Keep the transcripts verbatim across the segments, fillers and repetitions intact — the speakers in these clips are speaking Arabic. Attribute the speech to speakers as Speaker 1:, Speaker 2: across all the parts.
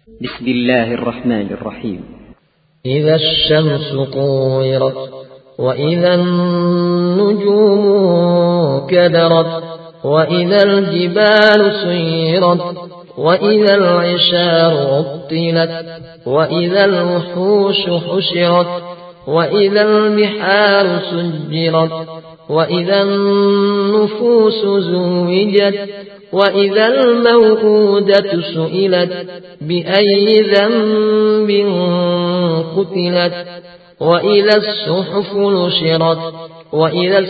Speaker 1: بسم الله الرحمن الرحيم.
Speaker 2: إذا الشمس كورت وإذا النجوم كدرت وإذا الجبال سيرت وإذا العشار عطلت وإذا الوحوش حشرت وإذا البحار سجرت وإذا النفوس زوجت وإذا الموءودة سئلت بأي ذنب قتلت وإذا الصحف نشرت وإذا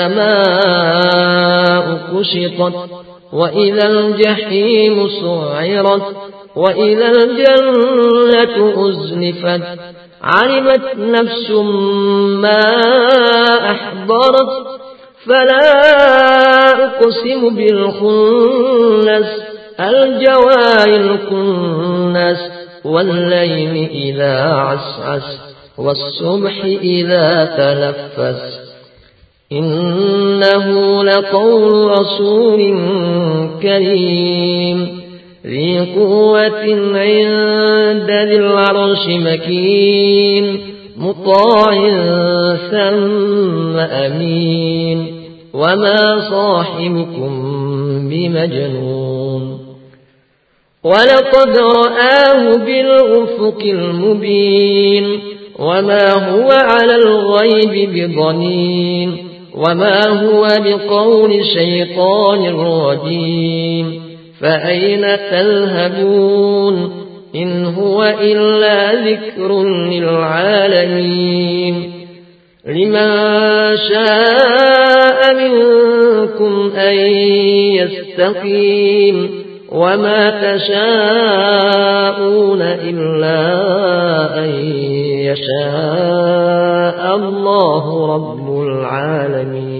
Speaker 2: السماء كشطت وإذا الجحيم سعرت وإذا الجنة أزلفت علمت نفس ما أحضرت فلا أقسم بالخنس الجوار الكنس والليل إذا عسعس والصبح إذا تنفس إنه لقول رسول كريم ذي قوة عند ذي العرش مكين مطاع ثم أمين وما صاحبكم بمجنون ولقد رآه بالأفق المبين وما هو على الغيب بضنين وما هو بقول شيطان رجيم فأين تذهبون إن هو إلا ذكر للعالمين لمن شاء منكم أن يستقيم وما تشاءون إلا أن يشاء الله رب العالمين.